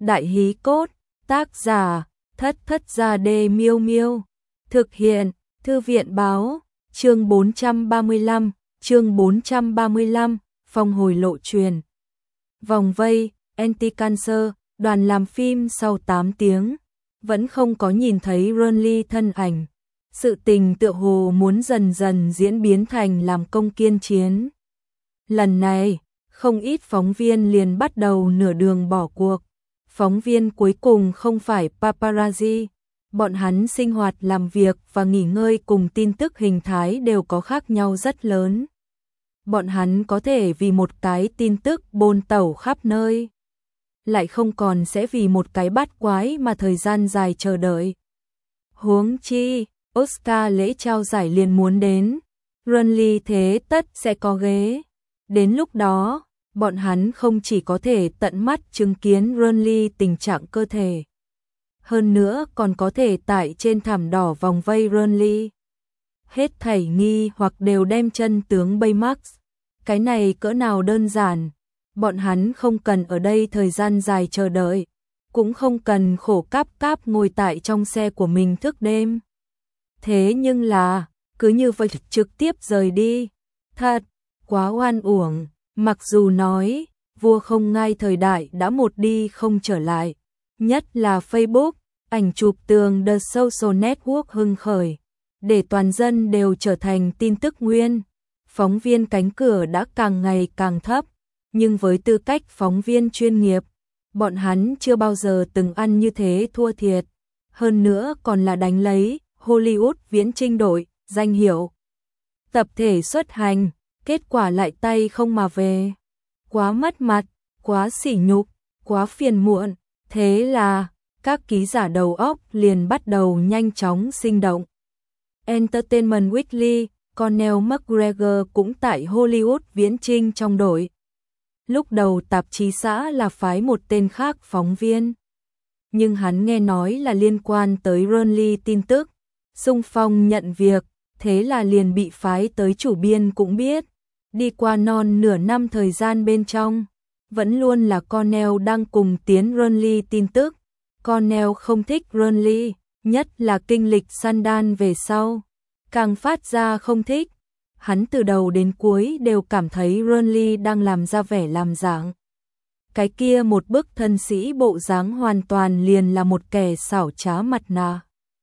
Đại hí cốt, tác giả, Thất Thất Gia Đê Miêu Miêu. Thực hiện, Thư viện báo, chương 435, phong hồi lộ truyền. Vòng vây, Anti-Cancer, đoàn làm phim sau 8 tiếng, vẫn không có nhìn thấy Renly thân ảnh. Sự tình tựa hồ muốn dần dần diễn biến thành làm công kiên chiến. Lần này, không ít phóng viên liền bắt đầu nửa đường bỏ cuộc. Phóng viên cuối cùng không phải paparazzi, bọn hắn sinh hoạt làm việc và nghỉ ngơi cùng tin tức hình thái đều có khác nhau rất lớn. Bọn hắn có thể vì một cái tin tức bôn tẩu khắp nơi, lại không còn sẽ vì một cái bát quái mà thời gian dài chờ đợi. Huống chi, Oscar lễ trao giải liền muốn đến, Renly thế tất sẽ có ghế. Đến lúc đó, bọn hắn không chỉ có thể tận mắt chứng kiến Renly tình trạng cơ thể, hơn nữa còn có thể tại trên thảm đỏ vòng vây Renly. Hết thảy nghi hoặc đều đem chân tướng Baymax. Cái này cỡ nào đơn giản, bọn hắn không cần ở đây thời gian dài chờ đợi, cũng không cần khổ cáp ngồi tại trong xe của mình thức đêm. Thế nhưng là, cứ như vậy trực tiếp rời đi, thật, quá oan uổng. Mặc dù nói, vua không ngai thời đại đã một đi không trở lại, nhất là Facebook, ảnh chụp tường The Social Network hưng khởi, để toàn dân đều trở thành tin tức nguyên. Phóng viên cánh cửa đã càng ngày càng thấp, nhưng với tư cách phóng viên chuyên nghiệp, bọn hắn chưa bao giờ từng ăn như thế thua thiệt, hơn nữa còn là đánh lấy Hollywood viễn trinh đội, danh hiệu. Tập thể xuất hành, kết quả lại tay không mà về. Quá mất mặt, quá sỉ nhục, quá phiền muộn, thế là các ký giả đầu óc liền bắt đầu nhanh chóng sinh động. Entertainment Weekly, Conor McGregor cũng tại Hollywood viễn trinh trong đội. Lúc đầu tạp chí xã là phái một tên khác phóng viên, nhưng hắn nghe nói là liên quan tới Renly tin tức, xung phong nhận việc, thế là liền bị phái tới chủ biên cũng biết. Đi qua non nửa năm thời gian bên trong, vẫn luôn là Conor đang cùng tiến Renly tin tức. Conor không thích Renly, nhất là kinh lịch Sundance về sau, càng phát ra không thích. Hắn từ đầu đến cuối đều cảm thấy Renly đang làm ra vẻ làm dạng. Cái kia một bức thân sĩ bộ dáng hoàn toàn liền là một kẻ xảo trá mặt nạ.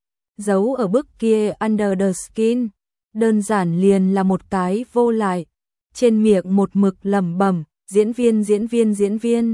Giấu ở bức kia under the skin, đơn giản liền là một cái vô lại. Trên miệng một mực lẩm bẩm, diễn viên.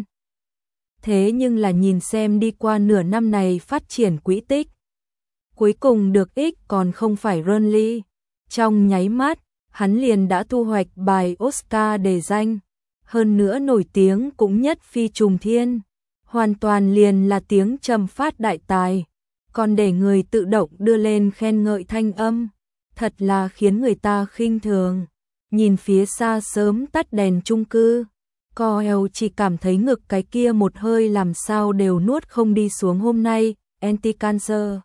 Thế nhưng là nhìn xem đi qua nửa năm này phát triển quỹ tích, cuối cùng được ích còn không phải Renly. Trong nháy mắt, hắn liền đã thu hoạch bài Oscar đề danh, hơn nữa nổi tiếng cũng nhất phi trùng thiên, hoàn toàn liền là tiếng trầm phát đại tài, còn để người tự động đưa lên khen ngợi thanh âm, thật là khiến người ta khinh thường. Nhìn phía xa sớm tắt đèn chung cư, Coel chỉ cảm thấy ngực cái kia một hơi làm sao đều nuốt không đi xuống. Hôm nay, Anti-Cancer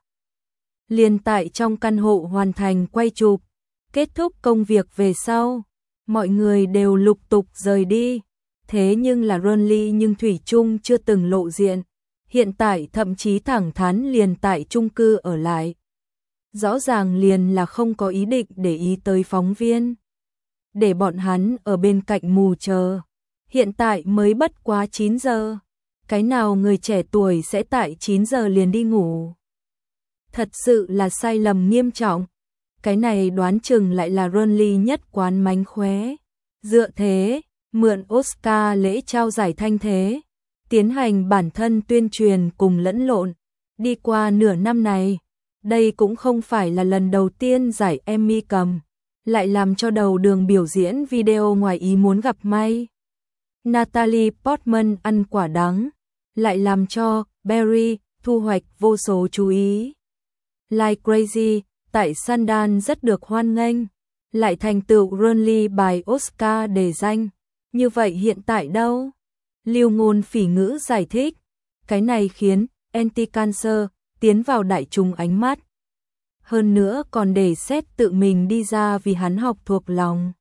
liền tại trong căn hộ hoàn thành quay chụp, kết thúc công việc về sau, mọi người đều lục tục rời đi. Thế nhưng là Renly nhưng thủy chung chưa từng lộ diện, hiện tại thậm chí thẳng thắn liền tại chung cư ở lại. Rõ ràng liền là không có ý định để ý tới phóng viên, để bọn hắn ở bên cạnh mù chờ. Hiện tại mới bất quá 9 giờ, cái nào người trẻ tuổi sẽ tại 9 giờ liền đi ngủ. Thật sự là sai lầm nghiêm trọng. Cái này đoán chừng lại là Renly nhất quán mánh khóe. Dựa thế, mượn Oscar lễ trao giải thanh thế, tiến hành bản thân tuyên truyền cùng lẫn lộn. Đi qua nửa năm này, đây cũng không phải là lần đầu tiên giải Emmy cầm, lại làm cho đầu đường biểu diễn video ngoài ý muốn gặp may. Natalie Portman ăn quả đắng, lại làm cho Barry thu hoạch vô số chú ý. Like Crazy tại Sundance rất được hoan nghênh, lại thành tựu Renly bài Oscar đề danh. Như vậy hiện tại đâu? Lưu ngôn phỉ ngữ giải thích, cái này khiến Anti-Cancer tiến vào đại chúng ánh mắt. Hơn nữa còn để xét tự mình đi ra vì hắn học thuộc lòng.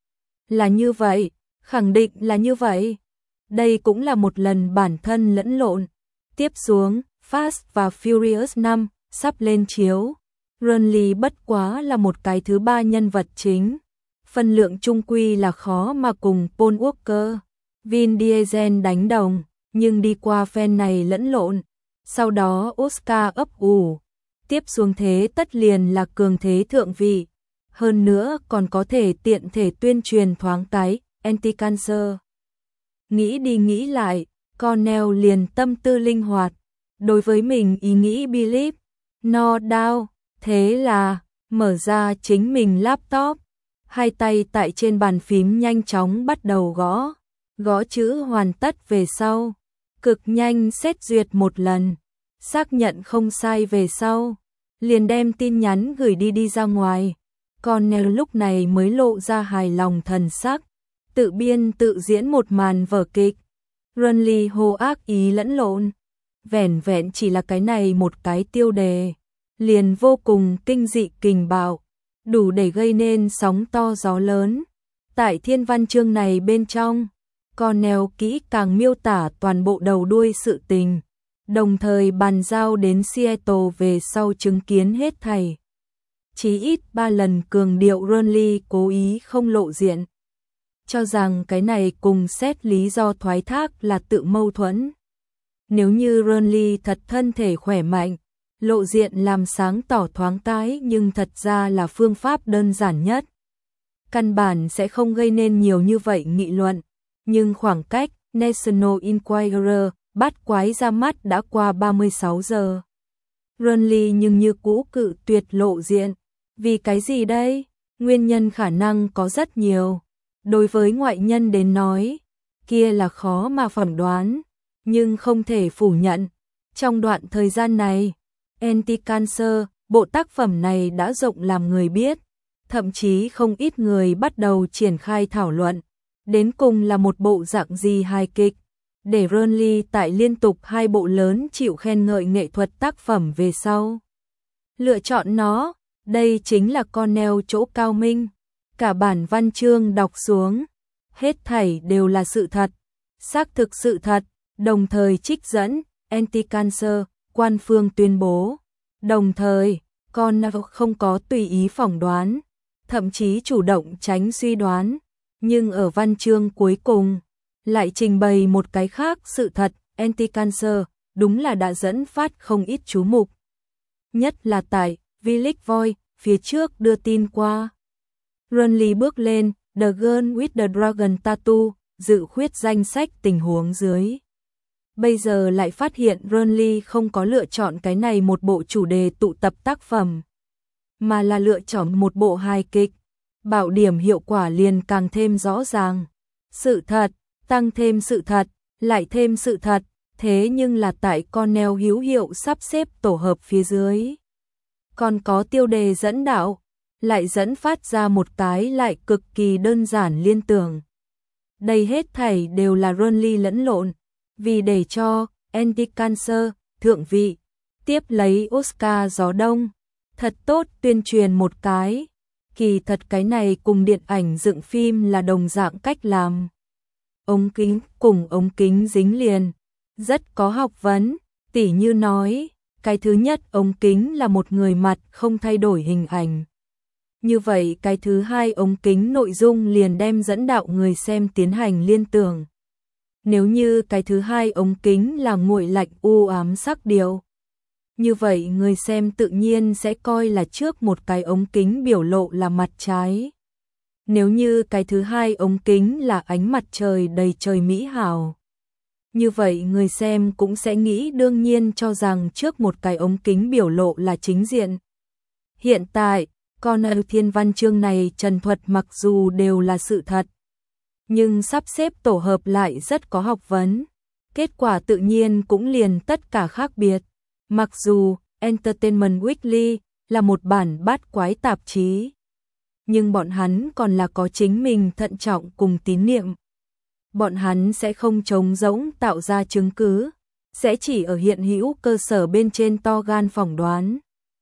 Là như vậy, khẳng định là như vậy. Đây cũng là một lần bản thân lẫn lộn. Tiếp xuống, Fast và Furious 5 sắp lên chiếu. Ronly bất quá là một cái thứ ba nhân vật chính. Phân lượng chung quy là khó mà cùng Paul Walker, Vin Diesel đánh đồng, nhưng đi qua phen này lẫn lộn. Sau đó Oscar ấp ủ. Tiếp xuống thế tất liền là cường thế thượng vị. Hơn nữa còn có thể tiện thể tuyên truyền thoáng cái, anti-cancer. Nghĩ đi nghĩ lại, Cornell liền tâm tư linh hoạt. Đối với mình ý nghĩ believe, no doubt, thế là mở ra chính mình laptop. Hai tay tại trên bàn phím nhanh chóng bắt đầu gõ. Gõ chữ hoàn tất về sau. Cực nhanh xét duyệt một lần. Xác nhận không sai về sau. Liền đem tin nhắn gửi đi ra ngoài. Cornell lúc này mới lộ ra hài lòng thần sắc. Tự biên tự diễn một màn vở kịch. Ronly hô ác ý lẫn lộn. Vẻn vẹn chỉ là cái này một cái tiêu đề. Liền vô cùng kinh dị kình bạo. Đủ để gây nên sóng to gió lớn. Tại thiên văn chương này bên trong, Cornell kỹ càng miêu tả toàn bộ đầu đuôi sự tình, đồng thời bàn giao đến Seattle về sau chứng kiến hết thảy. Chí ít 3 lần cường điệu Ronly cố ý không lộ diện. Cho rằng cái này cùng xét lý do thoái thác là tự mâu thuẫn. Nếu như Ronly thật thân thể khỏe mạnh, lộ diện làm sáng tỏ thoáng cái nhưng thật ra là phương pháp đơn giản nhất. Căn bản sẽ không gây nên nhiều như vậy nghị luận. Nhưng khoảng cách National Enquirer bắt quái ra mắt đã qua 36 giờ. Ronly nhưng như cũ cự tuyệt lộ diện. Vì cái gì đây? Nguyên nhân khả năng có rất nhiều. Đối với ngoại nhân đến nói, kia là khó mà phỏng đoán. Nhưng không thể phủ nhận. Trong đoạn thời gian này, Anti-Cancer, bộ tác phẩm này đã rộng làm người biết. Thậm chí không ít người bắt đầu triển khai thảo luận. Đến cùng là một bộ dạng gì hài kịch. Để Ronly tại liên tục 2 bộ lớn chịu khen ngợi nghệ thuật tác phẩm về sau. Lựa chọn nó, đây chính là Cornell chỗ cao minh. Cả bản văn chương đọc xuống. Hết thảy đều là sự thật. Xác thực sự thật. Đồng thời trích dẫn, Anti-Cancer, quan phương tuyên bố. Đồng thời, Cornell không có tùy ý phỏng đoán. Thậm chí chủ động tránh suy đoán. Nhưng ở văn chương cuối cùng, lại trình bày một cái khác sự thật, Anti-Cancer, đúng là đã dẫn phát không ít chú mục. Nhất là tại Village Voice, phía trước đưa tin qua. Ronly bước lên, The Girl with the Dragon Tattoo, dự khuyết danh sách tình huống dưới. Bây giờ lại phát hiện Ronly không có lựa chọn cái này một bộ chủ đề tụ tập tác phẩm, mà là lựa chọn một bộ hài kịch. Bảo điểm hiệu quả liền càng thêm rõ ràng. Sự thật, tăng thêm sự thật, lại thêm sự thật, thế nhưng là tại Cornell hữu hiệu sắp xếp tổ hợp phía dưới. Còn có tiêu đề dẫn đạo, lại dẫn phát ra một cái lại cực kỳ đơn giản liên tưởng. Đây hết thảy đều là Ronly lẫn lộn, vì để cho Anti-Cancer thượng vị, tiếp lấy Oscar gió đông, thật tốt tuyên truyền một cái. Kỳ thật cái này cùng điện ảnh dựng phim là đồng dạng cách làm. Ống kính cùng ống kính dính liền, rất có học vấn, tỉ như nói, cái thứ nhất ống kính là một người mặt không thay đổi hình ảnh. Như vậy cái thứ hai ống kính nội dung liền đem dẫn đạo người xem tiến hành liên tưởng. Nếu như cái thứ hai ống kính là nguội lạnh u ám sắc điều, như vậy người xem tự nhiên sẽ coi là trước một cái ống kính biểu lộ là mặt trái. Nếu như cái thứ hai ống kính là ánh mặt trời đầy trời mỹ hảo, như vậy người xem cũng sẽ nghĩ đương nhiên cho rằng trước một cái ống kính biểu lộ là chính diện. Hiện tại, Cornell thiên văn chương này trần thuật mặc dù đều là sự thật, nhưng sắp xếp tổ hợp lại rất có học vấn. Kết quả tự nhiên cũng liền tất cả khác biệt. Mặc dù Entertainment Weekly là một bản bát quái tạp chí, nhưng bọn hắn còn là có chính mình thận trọng cùng tín niệm. Bọn hắn sẽ không trống rỗng tạo ra chứng cứ, sẽ chỉ ở hiện hữu cơ sở bên trên to gan phỏng đoán.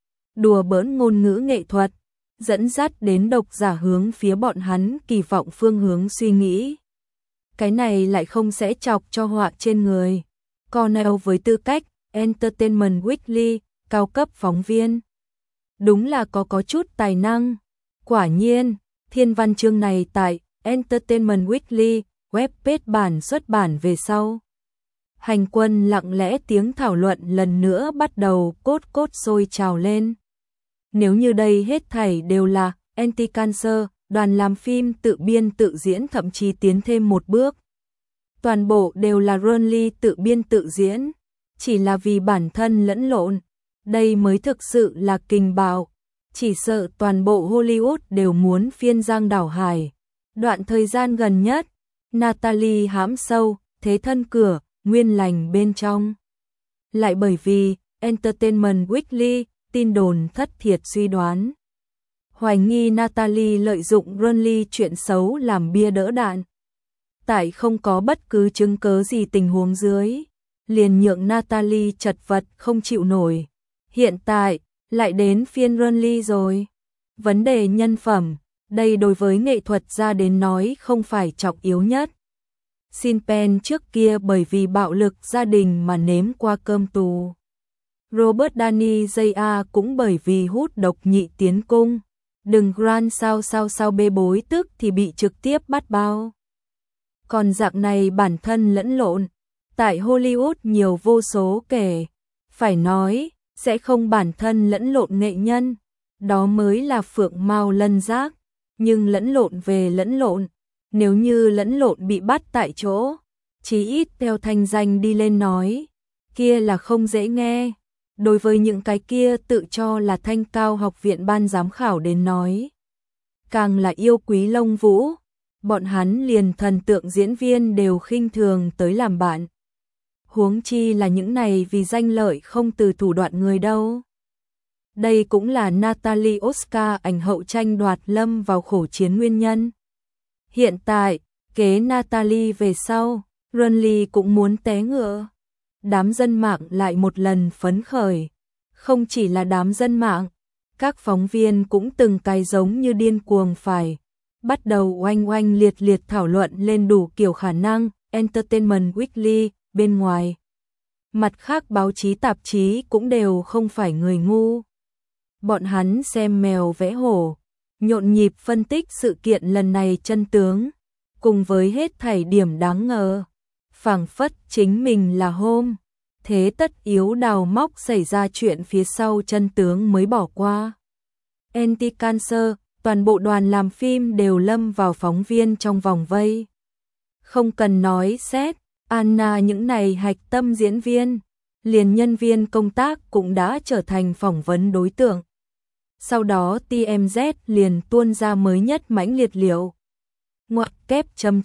Đùa bỡn ngôn ngữ nghệ thuật, dẫn dắt đến độc giả hướng phía bọn hắn kỳ vọng phương hướng suy nghĩ. Cái này lại không sẽ chọc cho họa trên người. Cornell với tư cách Entertainment Weekly, cao cấp phóng viên. Đúng là có chút tài năng. Quả nhiên, thiên văn chương này tại Entertainment Weekly, webpage bản xuất bản về sau. Hành quân lặng lẽ, tiếng thảo luận lần nữa bắt đầu cốt sôi trào lên. Nếu như đây hết thảy đều là anti-cancer, đoàn làm phim tự biên tự diễn, thậm chí tiến thêm một bước. Toàn bộ đều là Ronly tự biên tự diễn, chỉ là vì bản thân lẫn lộn. Đây mới thực sự là kình bạo. Chỉ sợ toàn bộ Hollywood đều muốn phiên giang đảo hải. Đoạn thời gian gần nhất, Natalie hãm sâu, thế thân cửa, nguyên lành bên trong. Lại bởi vì Entertainment Weekly, tin đồn thất thiệt suy đoán. Hoài nghi Natalie lợi dụng Ronly chuyện xấu làm bia đỡ đạn. Tại không có bất cứ chứng cớ gì tình huống dưới, liền nhượng Natalie chật vật không chịu nổi. Hiện tại, lại đến phiên Ronly rồi. Vấn đề nhân phẩm, đây đối với nghệ thuật gia đến nói không phải trọng yếu nhất. Sean Penn trước kia bởi vì bạo lực gia đình mà nếm qua cơm tù. Robert Downey Jr. cũng bởi vì hút độc nhị tiến cung. Đừng Grant sao bê bối tức thì bị trực tiếp bắt bao. Còn dạng này bản thân lẫn lộn, tại Hollywood nhiều vô số kể. Phải nói, sẽ không bản thân lẫn lộn nghệ nhân, đó mới là phượng mao lân giác. Nhưng lẫn lộn về lẫn lộn, nếu như lẫn lộn bị bắt tại chỗ, chí ít theo thanh danh đi lên nói, kia là không dễ nghe. Đối với những cái kia tự cho là thanh cao học viện ban giám khảo đến nói, càng là yêu quý lông vũ, bọn hắn liền thần tượng diễn viên đều khinh thường tới làm bạn. Huống chi là những này vì danh lợi không từ thủ đoạn người đâu. Đây cũng là Natalie Oscar ảnh hậu tranh đoạt lâm vào khổ chiến nguyên nhân. Hiện tại, kế Natalie về sau, Ronly cũng muốn té ngựa. Đám dân mạng lại một lần phấn khởi. Không chỉ là đám dân mạng, các phóng viên cũng từng cái giống như điên cuồng phải. Bắt đầu oanh liệt thảo luận lên đủ kiểu khả năng, Entertainment Weekly, bên ngoài. Mặt khác báo chí tạp chí cũng đều không phải người ngu. Bọn hắn xem mèo vẽ hổ, nhộn nhịp phân tích sự kiện lần này chân tướng, cùng với hết thảy điểm đáng ngờ. Phảng phất chính mình là hôm, thế tất yếu đào móc xảy ra chuyện phía sau chân tướng mới bỏ qua. Anti-cancer, toàn bộ đoàn làm phim đều lâm vào phóng viên trong vòng vây. Không cần nói xét, Anna những này hạch tâm diễn viên, liền nhân viên công tác cũng đã trở thành phỏng vấn đối tượng. Sau đó TMZ liền tuôn ra mới nhất mãnh liệt liệu. Ngoặc kép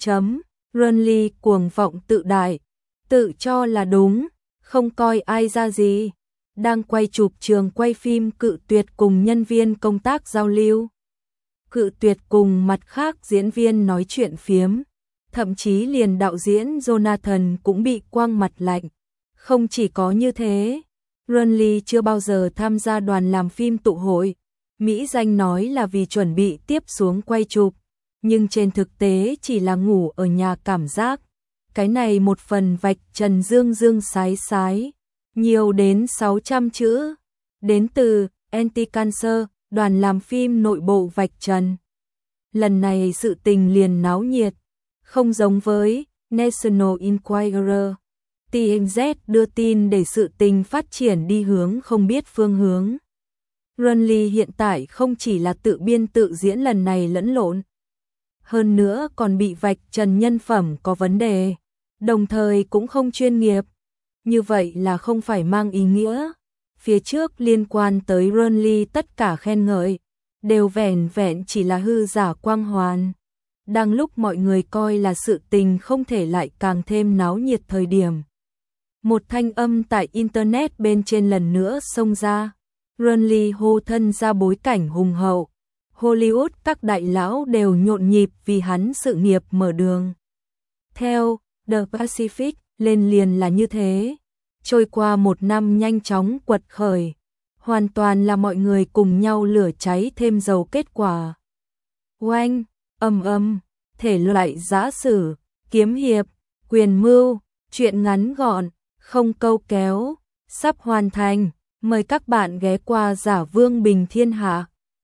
Ronly cuồng vọng tự đại, tự cho là đúng, không coi ai ra gì. Đang quay chụp trường quay phim cự tuyệt cùng nhân viên công tác giao lưu. Cự tuyệt cùng mặt khác diễn viên nói chuyện phiếm. Thậm chí liền đạo diễn Jonathan cũng bị quăng mặt lạnh. Không chỉ có như thế, Ronly chưa bao giờ tham gia đoàn làm phim tụ hội. Mỹ danh nói là vì chuẩn bị tiếp xuống quay chụp, nhưng trên thực tế chỉ là ngủ ở nhà cảm giác. Cái này một phần vạch trần dương sái, nhiều đến 600 chữ, đến từ Anti-Cancer, đoàn làm phim nội bộ vạch trần. Lần này sự tình liền náo nhiệt, không giống với National Enquirer. TMZ đưa tin để sự tình phát triển đi hướng không biết phương hướng. Ronly hiện tại không chỉ là tự biên tự diễn lần này lẫn lộn, hơn nữa còn bị vạch trần nhân phẩm có vấn đề, đồng thời cũng không chuyên nghiệp. Như vậy là không phải mang ý nghĩa phía trước liên quan tới Ronly tất cả khen ngợi đều vẻn vẹn chỉ là hư giả quang hoàn. Đang lúc mọi người coi là sự tình không thể lại càng thêm náo nhiệt thời điểm, một thanh âm tại internet bên trên lần nữa xông ra. Ronly hô thân ra bối cảnh hùng hậu, Hollywood các đại lão đều nhộn nhịp vì hắn sự nghiệp mở đường. Theo The Pacific, lên liền là như thế. Trôi qua một năm nhanh chóng quật khởi, hoàn toàn là mọi người cùng nhau lửa cháy thêm dầu kết quả. Oanh, thể loại giã sử, kiếm hiệp, quyền mưu, truyện ngắn gọn, không câu kéo, sắp hoàn thành. Mời các bạn ghé qua Giả Vương Bình Thiên Hạ.